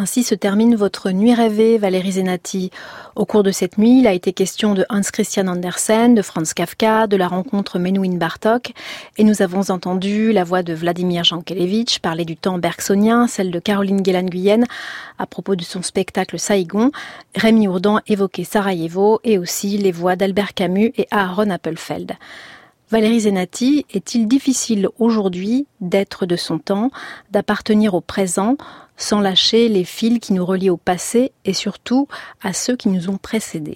Ainsi se termine votre nuit rêvée, Valérie Zenati. Au cours de cette nuit, il a été question de Hans Christian Andersen, de Franz Kafka, de la rencontre Menuhin Bartók, et nous avons entendu la voix de Vladimir Jankélévitch parler du temps bergsonien, celle de Caroline Guélan-Guyenne à propos de son spectacle Saïgon, Rémi Ourdan évoquait Sarajevo et aussi les voix d'Albert Camus et Aaron Appelfeld. Valérie Zenati, est-il difficile aujourd'hui d'être de son temps, d'appartenir au présent, sans lâcher les fils qui nous relient au passé et surtout à ceux qui nous ont précédés?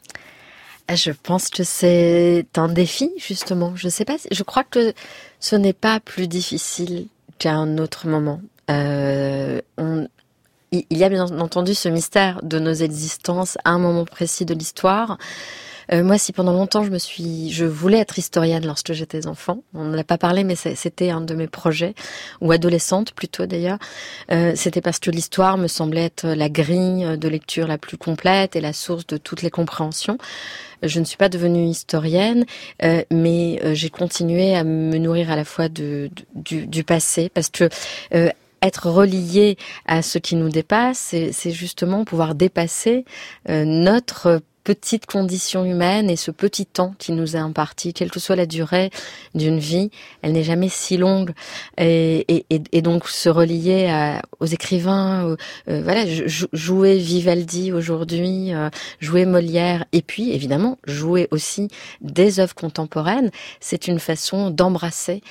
Je pense que c'est un défi, justement. Je sais pas, je crois que ce n'est pas plus difficile qu'à un autre moment. Il y a bien entendu ce mystère de nos existences à un moment précis de l'histoire. Moi, si pendant longtemps je voulais être historienne lorsque j'étais enfant. On ne l'a pas parlé, mais c'était un de mes projets, ou adolescente plutôt d'ailleurs. C'était parce que l'histoire me semblait être la grille de lecture la plus complète et la source de toutes les compréhensions. Je ne suis pas devenue historienne, mais j'ai continué à me nourrir à la fois du passé, parce que être relié à ce qui nous dépasse, c'est justement pouvoir dépasser notre petite condition humaine et ce petit temps qui nous est imparti, quelle que soit la durée d'une vie, elle n'est jamais si longue. Et donc se relier aux écrivains, voilà, jouer Vivaldi aujourd'hui, jouer Molière, et puis évidemment jouer aussi des œuvres contemporaines, c'est une façon d'embrasser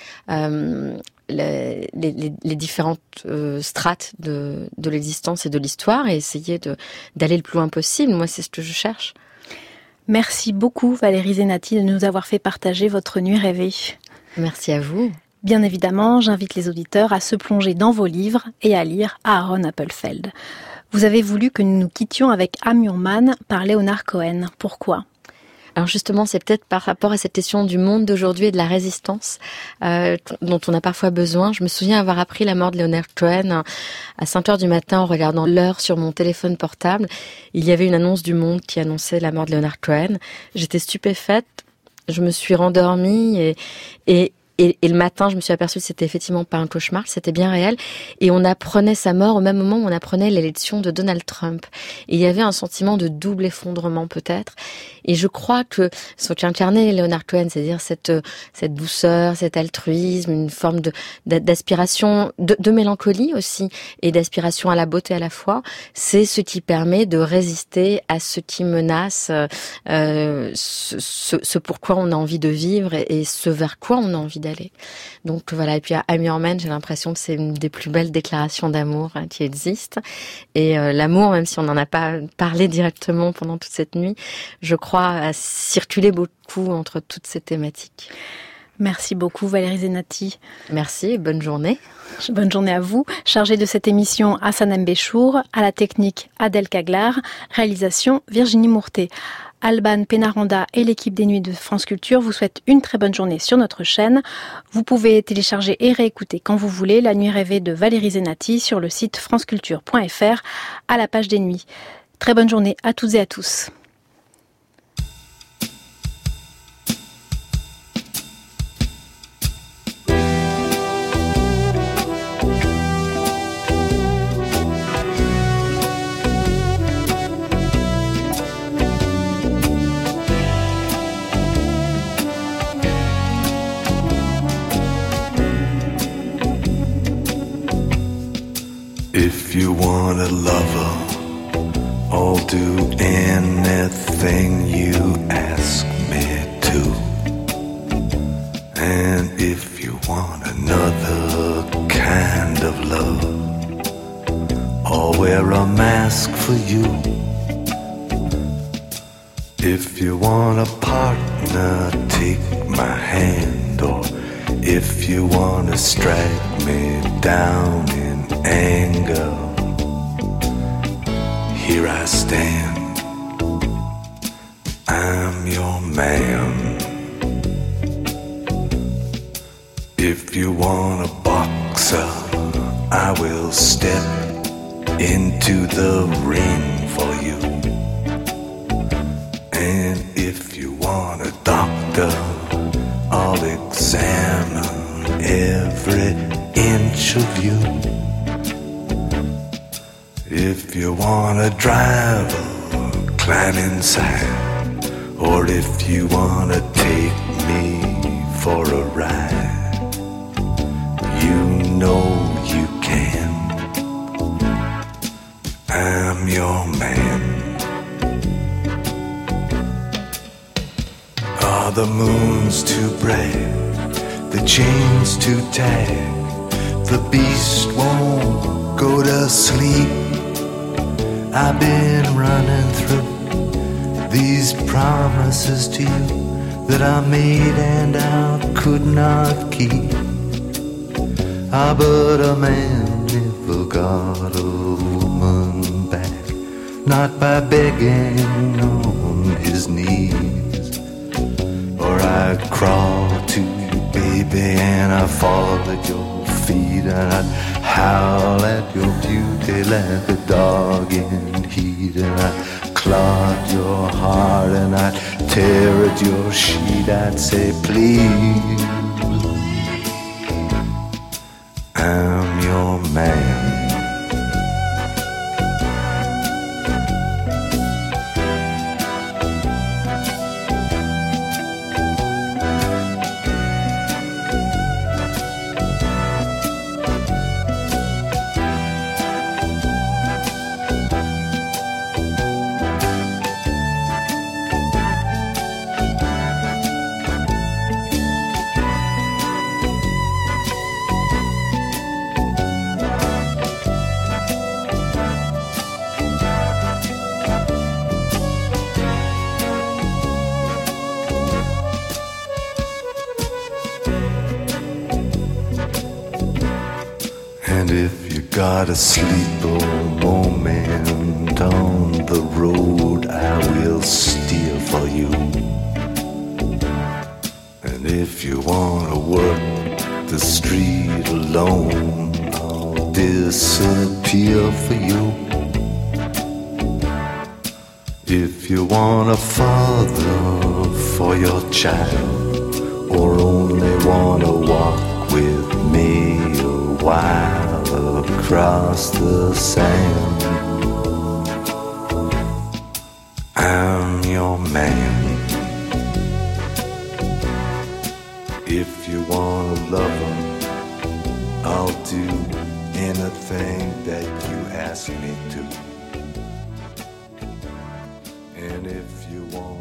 les différentes strates de l'existence et de l'histoire et essayer d'aller le plus loin possible. Moi, c'est ce que je cherche. Merci beaucoup Valérie Zenati de nous avoir fait partager votre nuit rêvée. Merci à vous. Bien évidemment, j'invite les auditeurs à se plonger dans vos livres et à lire Aaron Appelfeld. Vous avez voulu que nous nous quittions avec Amur Man par Leonard Cohen. Pourquoi ? Alors justement, c'est peut-être par rapport à cette question du monde d'aujourd'hui et de la résistance dont on a parfois besoin. Je me souviens avoir appris la mort de Leonard Cohen à 5h du matin en regardant l'heure sur mon téléphone portable. Il y avait une annonce du Monde qui annonçait la mort de Leonard Cohen. J'étais stupéfaite, je me suis rendormie et le matin, je me suis aperçue que c'était effectivement pas un cauchemar, c'était bien réel. Et on apprenait sa mort au même moment où on apprenait l'élection de Donald Trump. Et il y avait un sentiment de double effondrement peut-être. Et je crois que ce qu'incarnait Leonard Cohen, c'est-à-dire cette douceur, cet altruisme, une forme d'aspiration, de mélancolie aussi, et d'aspiration à la beauté à la fois, c'est ce qui permet de résister à ce qui menace, ce pourquoi on a envie de vivre et ce vers quoi on a envie d'aller. Donc voilà, et puis à Amur Man, j'ai l'impression que c'est une des plus belles déclarations d'amour qui existent. Et l'amour, même si on n'en a pas parlé directement pendant toute cette nuit, je crois a circulé beaucoup entre toutes ces thématiques. Merci beaucoup Valérie Zenati. Merci et bonne journée. Bonne journée à vous. Chargée de cette émission, Hassan Mbéchour, à la technique Adèle Caglar, réalisation Virginie Mourtet. Alban Pénaranda et l'équipe des Nuits de France Culture vous souhaitent une très bonne journée sur notre chaîne. Vous pouvez télécharger et réécouter quand vous voulez La Nuit rêvée de Valérie Zenati sur le site franceculture.fr à la page des nuits. Très bonne journée à toutes et à tous. If you want a lover, I'll do anything you ask me to. And if you want another kind of love, I'll wear a mask for you. If you want a partner, take my hand. Or if you want to strike me down in anger, here I stand, I'm your man. If you want a boxer, I will step into the ring for you. And if you want a doctor, I'll examine every inch of you. If you wanna drive or climb inside, or if you wanna take me for a ride, you know you can. I'm your man. Oh, the moon's too bright, the chain's too tight, the beast won't go to sleep. I've been running through these promises to you that I made and I could not keep. Ah, but a man never got a woman back, not by begging on his knees. Or I'd crawl to you, baby, and I'd fall at your feet, and I'd howl at your beauty like a dog in heat, and I'd clog your heart and I'd tear at your sheet. I'd say, please, I'm your man. And if you got a sleeper moment on the road, I will steer for you. And if you wanna work the street alone, I'll disappear for you. If you want a father for your child, or only wanna walk with me a while across the sand, I'm your man. If you wanna love him, I'll do anything that you ask me to. And if you want